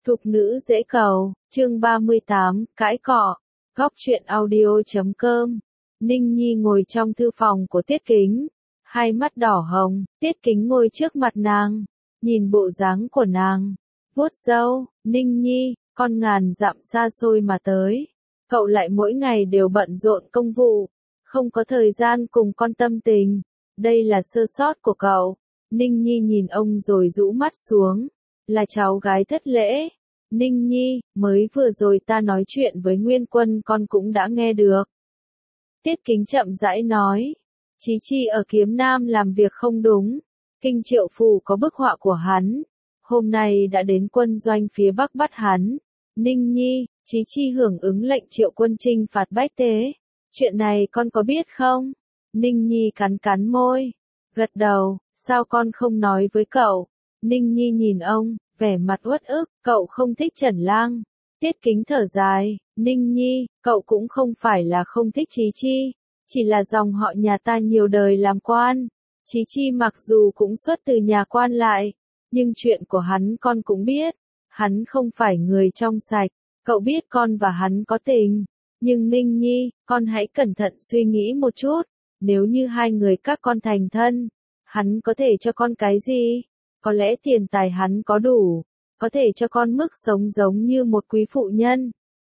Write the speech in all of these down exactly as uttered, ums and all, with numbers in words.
Thục nữ dễ cầu, chương ba mươi tám, cãi cọ, góc truyện audio chấm com. Ninh Nhi ngồi trong thư phòng của Tiết Kính, hai mắt đỏ hồng, Tiết Kính ngồi trước mặt nàng, nhìn bộ dáng của nàng, vuốt râu, Ninh Nhi, con ngàn dặm xa xôi mà tới, cậu lại mỗi ngày đều bận rộn công vụ, không có thời gian cùng con tâm tình, đây là sơ sót của cậu. Ninh Nhi nhìn ông rồi rũ mắt xuống, là cháu gái thất lễ. Ninh Nhi, mới vừa rồi ta nói chuyện với Nguyên Quân con cũng đã nghe được. Tiết Kính chậm rãi nói, Chí Chi ở Kiếm Nam làm việc không đúng, Kinh Triệu Phủ có bức họa của hắn, hôm nay đã đến quân doanh phía Bắc bắt hắn. Ninh Nhi, Chí Chi hưởng ứng lệnh Triệu Quân trinh phạt Bách Tế, chuyện này con có biết không? Ninh Nhi cắn cắn môi, gật đầu, sao con không nói với cậu? Ninh Nhi nhìn ông, vẻ mặt uất ức, cậu không thích Trần Lang. Tiết Kính thở dài, Ninh Nhi, cậu cũng không phải là không thích Chí Chi, chỉ là dòng họ nhà ta nhiều đời làm quan. Chí Chi mặc dù cũng xuất từ nhà quan lại, nhưng chuyện của hắn con cũng biết, hắn không phải người trong sạch, cậu biết con và hắn có tình, nhưng Ninh Nhi, con hãy cẩn thận suy nghĩ một chút, nếu như hai người các con thành thân, hắn có thể cho con cái gì? Có lẽ tiền tài hắn có đủ, có thể cho con mức sống giống như một quý phụ nhân.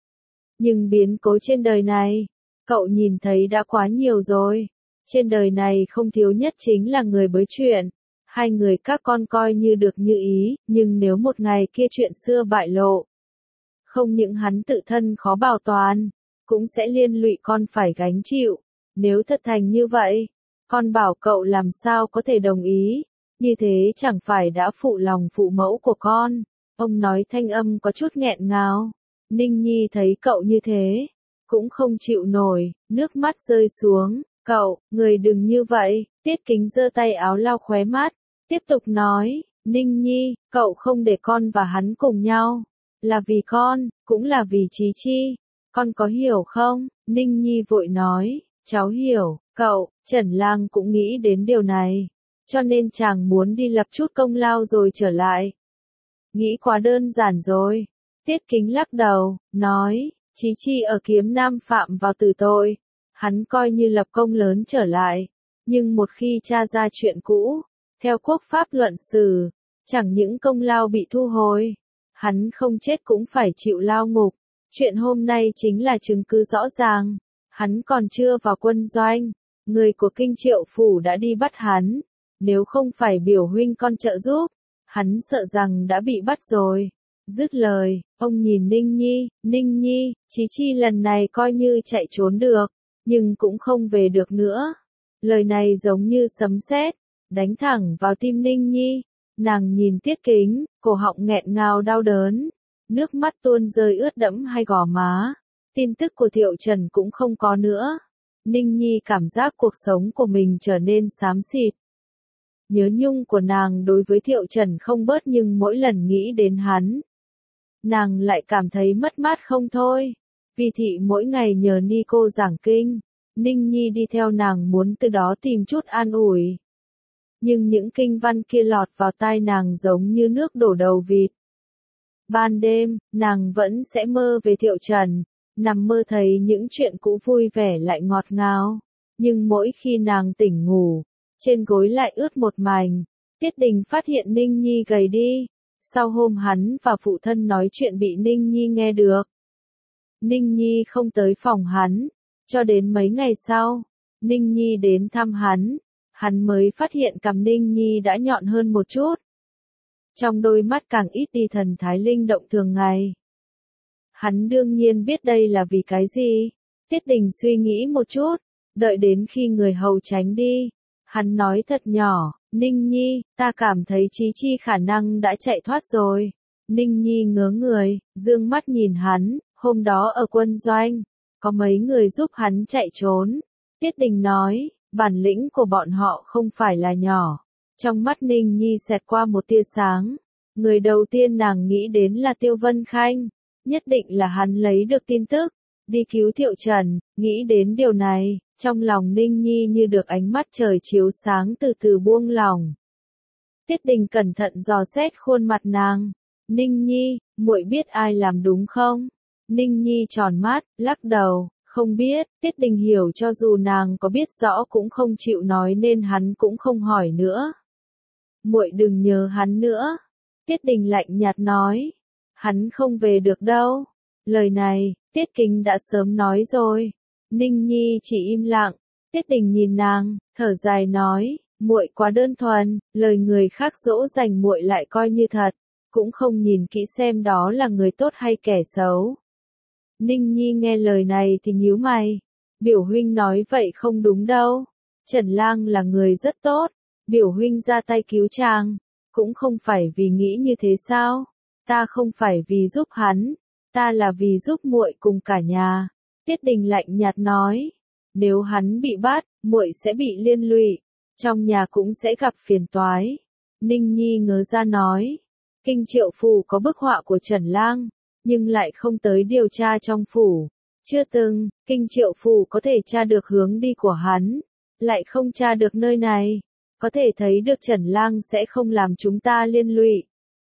Nhưng biến cố trên đời này, cậu nhìn thấy đã quá nhiều rồi. Trên đời này không thiếu nhất chính là người bới chuyện. Hai người các con coi như được như ý, nhưng nếu một ngày kia chuyện xưa bại lộ, không những hắn tự thân khó bảo toàn, cũng sẽ liên lụy con phải gánh chịu. Nếu thật thành như vậy, con bảo cậu làm sao có thể đồng ý. Như thế chẳng phải đã phụ lòng phụ mẫu của con. Ông nói thanh âm có chút nghẹn ngào. Ninh Nhi thấy cậu như thế, cũng không chịu nổi, nước mắt rơi xuống. Cậu, người đừng như vậy. Tiết Kính giơ tay áo lau khóe mắt, tiếp tục nói, Ninh Nhi, cậu không để con và hắn cùng nhau, là vì con, cũng là vì Chí Chi. Con có hiểu không? Ninh Nhi vội nói, cháu hiểu, cậu. Trần Lang cũng nghĩ đến điều này, cho nên chàng muốn đi lập chút công lao rồi trở lại. Nghĩ quá đơn giản rồi. Tiết Kính lắc đầu, nói, Chí Chi ở Kiếm Nam phạm vào tử tội, hắn coi như lập công lớn trở lại, nhưng một khi tra ra chuyện cũ, theo quốc pháp luận xử, chẳng những công lao bị thu hồi, hắn không chết cũng phải chịu lao ngục. Chuyện hôm nay chính là chứng cứ rõ ràng, hắn còn chưa vào quân doanh, người của Kinh Triệu Phủ đã đi bắt hắn. Nếu không phải biểu huynh con trợ giúp, hắn sợ rằng đã bị bắt rồi. Dứt lời, ông nhìn Ninh Nhi, Ninh Nhi, Chí Chi lần này coi như chạy trốn được, nhưng cũng không về được nữa. Lời này giống như sấm sét, đánh thẳng vào tim Ninh Nhi. Nàng nhìn Tiết Kính, cổ họng nghẹn ngào đau đớn, nước mắt tuôn rơi ướt đẫm hai gò má. Tin tức của Thiệu Trần cũng không có nữa. Ninh Nhi cảm giác cuộc sống của mình trở nên xám xịt. Nhớ nhung của nàng đối với Thiệu Trần không bớt, nhưng mỗi lần nghĩ đến hắn, nàng lại cảm thấy mất mát không thôi. Vì thị mỗi ngày nhờ ni cô giảng kinh, Ninh Nhi đi theo nàng muốn từ đó tìm chút an ủi. Nhưng những kinh văn kia lọt vào tai nàng giống như nước đổ đầu vịt. Ban đêm, nàng vẫn sẽ mơ về Thiệu Trần, nằm mơ thấy những chuyện cũ vui vẻ lại ngọt ngào. Nhưng mỗi khi nàng tỉnh ngủ, trên gối lại ướt một mảnh. Tiết Đình phát hiện Ninh Nhi gầy đi. Sau hôm hắn và phụ thân nói chuyện bị Ninh Nhi nghe được, Ninh Nhi không tới phòng hắn. Cho đến mấy ngày sau, Ninh Nhi đến thăm hắn, hắn mới phát hiện cằm Ninh Nhi đã nhọn hơn một chút. Trong đôi mắt càng ít đi thần thái linh động thường ngày. Hắn đương nhiên biết đây là vì cái gì. Tiết Đình suy nghĩ một chút, đợi đến khi người hầu tránh đi, hắn nói thật nhỏ, Ninh Nhi, ta cảm thấy Chí Chi khả năng đã chạy thoát rồi. Ninh Nhi ngớ người, dương mắt nhìn hắn, hôm đó ở quân doanh, có mấy người giúp hắn chạy trốn. Tiết Đình nói, bản lĩnh của bọn họ không phải là nhỏ. Trong mắt Ninh Nhi xẹt qua một tia sáng. Người đầu tiên nàng nghĩ đến là Tiêu Vân Khanh. Nhất định là hắn lấy được tin tức, đi cứu Thiệu Trần. Nghĩ đến điều này, trong lòng Ninh Nhi như được ánh mắt trời chiếu sáng từ từ buông lòng. Tiết Đình cẩn thận dò xét khuôn mặt nàng, Ninh Nhi, muội biết ai làm đúng không? Ninh Nhi tròn mắt, lắc đầu, không biết. Tiết Đình hiểu cho dù nàng có biết rõ cũng không chịu nói nên hắn cũng không hỏi nữa. Muội đừng nhớ hắn nữa. Tiết Đình lạnh nhạt nói. Hắn không về được đâu. Lời này, Tiết Kính đã sớm nói rồi. Ninh Nhi chỉ im lặng. Tiết Đình nhìn nàng, thở dài nói, muội quá đơn thuần, lời người khác dỗ dành muội lại coi như thật, cũng không nhìn kỹ xem đó là người tốt hay kẻ xấu. Ninh Nhi nghe lời này thì nhíu mày. Biểu huynh nói vậy không đúng đâu. Trần Lang là người rất tốt. Biểu huynh ra tay cứu chàng, cũng không phải vì nghĩ như thế sao? Ta không phải vì giúp hắn, ta là vì giúp muội cùng cả nhà. Tiết Đình lạnh nhạt nói, nếu hắn bị bắt, muội sẽ bị liên lụy, trong nhà cũng sẽ gặp phiền toái. Ninh Nhi ngớ ra nói, Kinh Triệu phủ có bức họa của Trần Lang, nhưng lại không tới điều tra trong phủ. Chưa từng, Kinh Triệu phủ có thể tra được hướng đi của hắn, lại không tra được nơi này. Có thể thấy được Trần Lang sẽ không làm chúng ta liên lụy.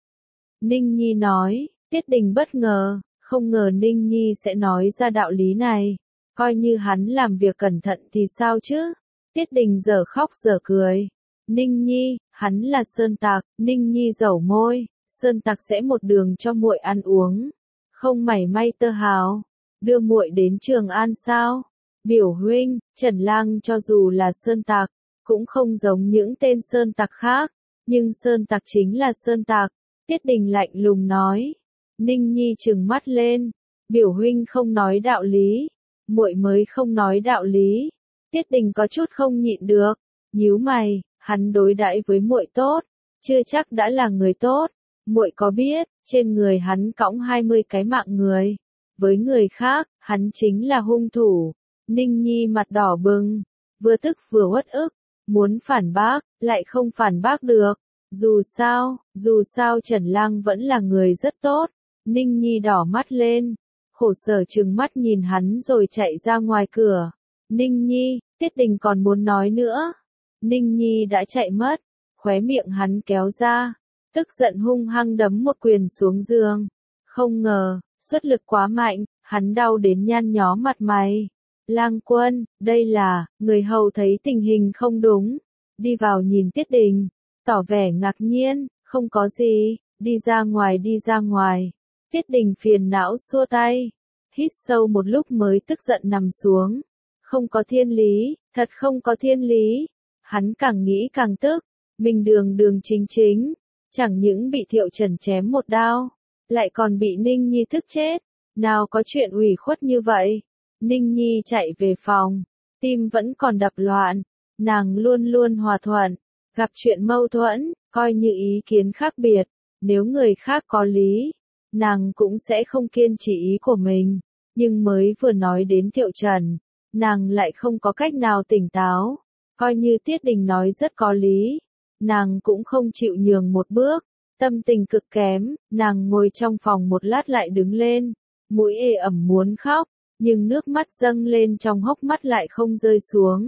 Ninh Nhi nói, Tiết Đình bất ngờ, không ngờ Ninh Nhi sẽ nói ra đạo lý này. Coi như hắn làm việc cẩn thận thì sao chứ? Tiết Đình giờ khóc giờ cười. Ninh Nhi, hắn là sơn tặc. Ninh Nhi dẩu môi, sơn tặc sẽ một đường cho muội ăn uống, không mảy may tơ hào. Đưa muội đến Trường An sao? Biểu huynh, Trần Lang cho dù là sơn tặc, cũng không giống những tên sơn tặc khác, nhưng sơn tặc chính là sơn tặc. Tiết Đình lạnh lùng nói. Ninh Nhi trừng mắt lên, biểu huynh không nói đạo lý, muội mới không nói đạo lý. Tiết Đình có chút không nhịn được, nhíu mày, hắn đối đãi với muội tốt, chưa chắc đã là người tốt. Muội có biết, trên người hắn cõng hai mươi cái mạng người, với người khác, hắn chính là hung thủ. Ninh Nhi mặt đỏ bừng, vừa tức vừa uất ức, muốn phản bác, lại không phản bác được. Dù sao, dù sao Trần Lang vẫn là người rất tốt. Ninh Nhi đỏ mắt lên, khổ sở trừng mắt nhìn hắn rồi chạy ra ngoài cửa. Ninh Nhi, Tiết Đình còn muốn nói nữa. Ninh Nhi đã chạy mất, khóe miệng hắn kéo ra, tức giận hung hăng đấm một quyền xuống giường. Không ngờ, xuất lực quá mạnh, hắn đau đến nhăn nhó mặt mày. Lang Quân, đây là, người hầu thấy tình hình không đúng, đi vào nhìn Tiết Đình, tỏ vẻ ngạc nhiên, không có gì, đi ra ngoài đi ra ngoài. Tiết Đình phiền não xua tay, hít sâu một lúc mới tức giận nằm xuống. Không có thiên lý, thật không có thiên lý. Hắn càng nghĩ càng tức, mình đường đường chính chính, chẳng những bị Thiệu Trần chém một đao, lại còn bị Ninh Nhi thức chết. Nào có chuyện ủy khuất như vậy. Ninh Nhi chạy về phòng, tim vẫn còn đập loạn. Nàng luôn luôn hòa thuận, gặp chuyện mâu thuẫn, coi như ý kiến khác biệt. Nếu người khác có lý, nàng cũng sẽ không kiên trì ý của mình. Nhưng mới vừa nói đến Thiệu Trần, nàng lại không có cách nào tỉnh táo. Coi như Tiết Đình nói rất có lý, nàng cũng không chịu nhường một bước. Tâm tình cực kém, nàng ngồi trong phòng một lát lại đứng lên, mũi ê ẩm muốn khóc, nhưng nước mắt dâng lên trong hốc mắt lại không rơi xuống.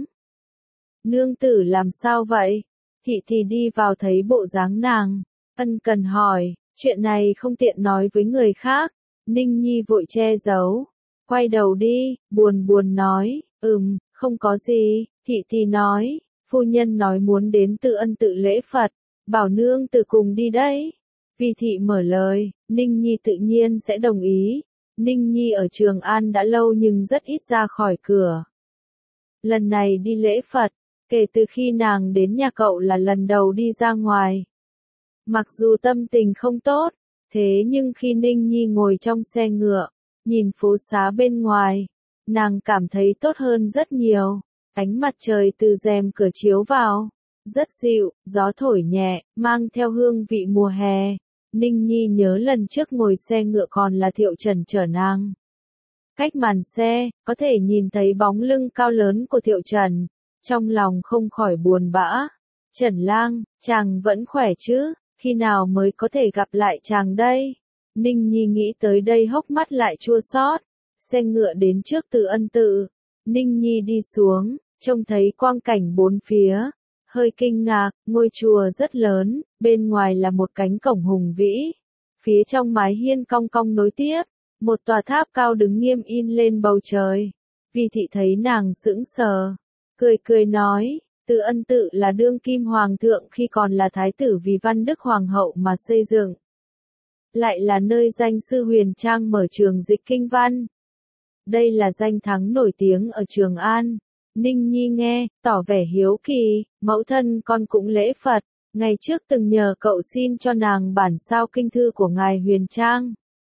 Nương tử làm sao vậy? Thị thì đi vào thấy bộ dáng nàng, ân cần hỏi, chuyện này không tiện nói với người khác. Ninh Nhi vội che giấu, quay đầu đi, buồn buồn nói, ừm, không có gì. Thị thì nói, phu nhân nói muốn đến Tự Ân tự lễ Phật, bảo nương tử cùng đi đấy. Vì thị mở lời, Ninh Nhi tự nhiên sẽ đồng ý. Ninh Nhi ở Trường An đã lâu nhưng rất ít ra khỏi cửa. Lần này đi lễ Phật, kể từ khi nàng đến nhà cậu là lần đầu đi ra ngoài. Mặc dù tâm tình không tốt, thế nhưng khi Ninh Nhi ngồi trong xe ngựa, nhìn phố xá bên ngoài, nàng cảm thấy tốt hơn rất nhiều. Ánh mặt trời từ rèm cửa chiếu vào, rất dịu, gió thổi nhẹ, mang theo hương vị mùa hè. Ninh Nhi nhớ lần trước ngồi xe ngựa còn là Thiệu Trần chở nàng. Cách màn xe, có thể nhìn thấy bóng lưng cao lớn của Thiệu Trần, trong lòng không khỏi buồn bã. Trần Lang, chàng vẫn khỏe chứ, khi nào mới có thể gặp lại chàng đây? Ninh Nhi nghĩ tới đây hốc mắt lại chua xót. Xe ngựa đến trước Từ Ân tự, Ninh Nhi đi xuống, trông thấy quang cảnh bốn phía, hơi kinh ngạc, ngôi chùa rất lớn, bên ngoài là một cánh cổng hùng vĩ, phía trong mái hiên cong cong nối tiếp, một tòa tháp cao đứng nghiêm in lên bầu trời. Vi thị thấy nàng sững sờ, cười cười nói, Từ Ân tự là đương kim hoàng thượng khi còn là thái tử vì Văn Đức hoàng hậu mà xây dựng. Lại là nơi danh sư Huyền Trang mở trường dịch kinh văn. Đây là danh thắng nổi tiếng ở Trường An. Ninh Nhi nghe, tỏ vẻ hiếu kỳ, mẫu thân con cũng lễ Phật, ngày trước từng nhờ cậu xin cho nàng bản sao kinh thư của ngài Huyền Trang.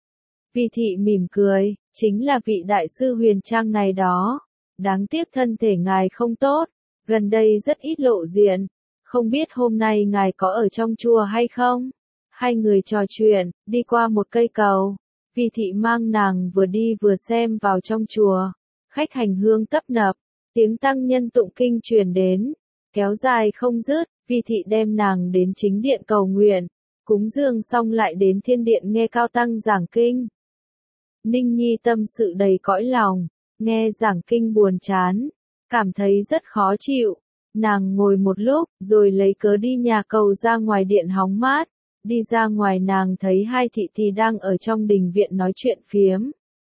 Vi thị mỉm cười, chính là vị đại sư Huyền Trang này đó. Đáng tiếc thân thể ngài không tốt, gần đây rất ít lộ diện, không biết hôm nay ngài có ở trong chùa hay không? Hai người trò chuyện, đi qua một cây cầu. Vi thị mang nàng vừa đi vừa xem vào trong chùa. Khách hành hương tấp nập, tiếng tăng nhân tụng kinh truyền đến, kéo dài không dứt. Vi thị đem nàng đến chính điện cầu nguyện, cúng dường xong lại đến thiên điện nghe cao tăng giảng kinh. Ninh Nhi tâm sự đầy cõi lòng, nghe giảng kinh buồn chán, cảm thấy rất khó chịu. Nàng ngồi một lúc, rồi lấy cớ đi nhà cầu ra ngoài điện hóng mát. Đi ra ngoài nàng thấy hai thị thì đang ở trong đình viện nói chuyện phiếm.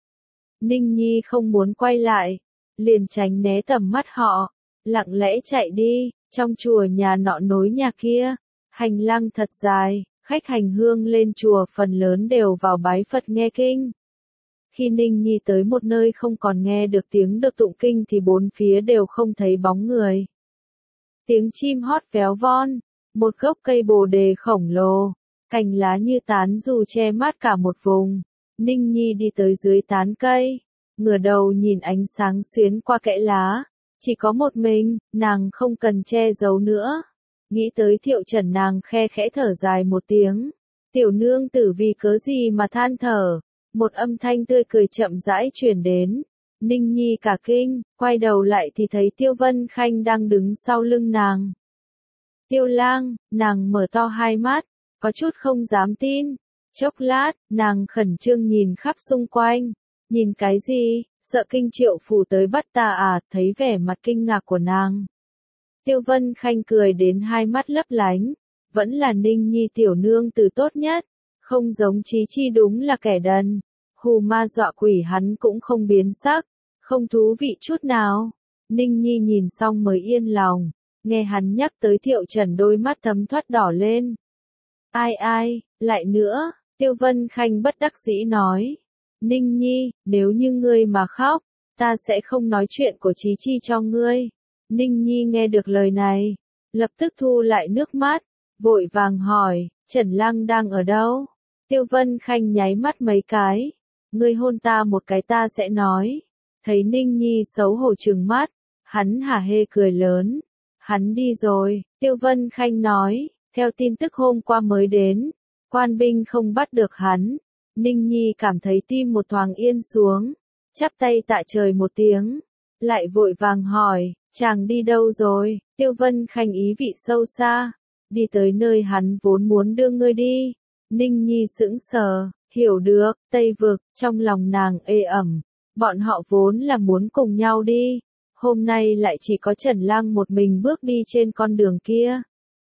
Ninh Nhi không muốn quay lại, liền tránh né tầm mắt họ, lặng lẽ chạy đi. Trong chùa nhà nọ nối nhà kia, hành lang thật dài, khách hành hương lên chùa phần lớn đều vào bái Phật nghe kinh. Khi Ninh Nhi tới một nơi không còn nghe được tiếng được tụng kinh thì bốn phía đều không thấy bóng người. Tiếng chim hót véo von, một gốc cây bồ đề khổng lồ, cành lá như tán dù che mát cả một vùng. Ninh Nhi đi tới dưới tán cây, ngửa đầu nhìn ánh sáng xuyến qua kẽ lá. Chỉ có một mình, nàng không cần che giấu nữa. Nghĩ tới Thiệu Trần nàng khe khẽ thở dài một tiếng. Tiểu nương tử vì cớ gì mà than thở. Một âm thanh tươi cười chậm rãi truyền đến. Ninh Nhi cả kinh, quay đầu lại thì thấy Tiêu Vân Khanh đang đứng sau lưng nàng. Tiêu lang, nàng mở to hai mắt, có chút không dám tin. Chốc lát, nàng khẩn trương nhìn khắp xung quanh. Nhìn cái gì? Sợ Kinh Triệu Phủ tới bắt ta à? Thấy vẻ mặt kinh ngạc của nàng. Tiêu Vân Khanh cười đến hai mắt lấp lánh. Vẫn là Ninh Nhi tiểu nương tử tốt nhất. Không giống Chí Chi đúng là kẻ đần. Hù ma dọa quỷ hắn cũng không biến sắc. Không thú vị chút nào. Ninh Nhi nhìn xong mới yên lòng. Nghe hắn nhắc tới Thiệu Trần đôi mắt thấm thoát đỏ lên. Ai ai, lại nữa, Tiêu Vân Khanh bất đắc dĩ nói. Ninh Nhi, nếu như ngươi mà khóc, ta sẽ không nói chuyện của Chí Chi cho ngươi. Ninh Nhi nghe được lời này, lập tức thu lại nước mắt, vội vàng hỏi, Trần Lăng đang ở đâu? Tiêu Vân Khanh nháy mắt mấy cái, ngươi hôn ta một cái ta sẽ nói. Thấy Ninh Nhi xấu hổ trừng mắt, hắn hả hê cười lớn. Hắn đi rồi, Tiêu Vân Khanh nói, theo tin tức hôm qua mới đến, quan binh không bắt được hắn. Ninh Nhi cảm thấy tim một thoáng yên xuống, chắp tay tạ trời một tiếng, lại vội vàng hỏi, chàng đi đâu rồi? Tiêu Vân Khanh ý vị sâu xa, đi tới nơi hắn vốn muốn đưa ngươi đi. Ninh Nhi sững sờ, hiểu được, Tây Vực, trong lòng nàng ê ẩm, bọn họ vốn là muốn cùng nhau đi, hôm nay lại chỉ có Trần Lang một mình bước đi trên con đường kia.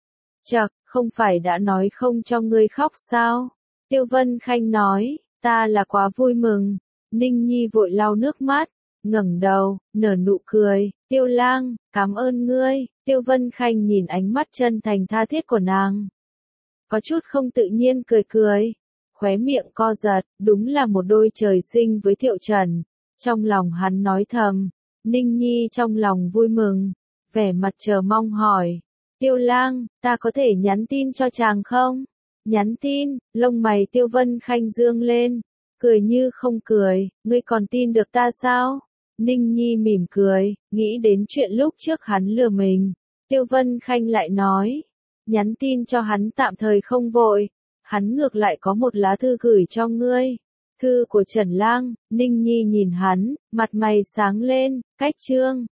Chậc, không phải đã nói không cho ngươi khóc sao? Tiêu Vân Khanh nói, ta là quá vui mừng. Ninh Nhi vội lau nước mắt, ngẩng đầu, nở nụ cười, Tiêu lang, cảm ơn ngươi. Tiêu Vân Khanh nhìn ánh mắt chân thành tha thiết của nàng. Có chút không tự nhiên cười cười, khóe miệng co giật, đúng là một đôi trời sinh với Thiệu Trần. Trong lòng hắn nói thầm, Ninh Nhi trong lòng vui mừng, vẻ mặt chờ mong hỏi, Tiêu lang, ta có thể nhắn tin cho chàng không? Nhắn tin, lông mày Tiêu Vân Khanh dương lên, cười như không cười, ngươi còn tin được ta sao? Ninh Nhi mỉm cười, nghĩ đến chuyện lúc trước hắn lừa mình. Tiêu Vân Khanh lại nói, nhắn tin cho hắn tạm thời không vội, hắn ngược lại có một lá thư gửi cho ngươi. Thư của Trần Lang. Ninh Nhi nhìn hắn, mặt mày sáng lên, cách chương.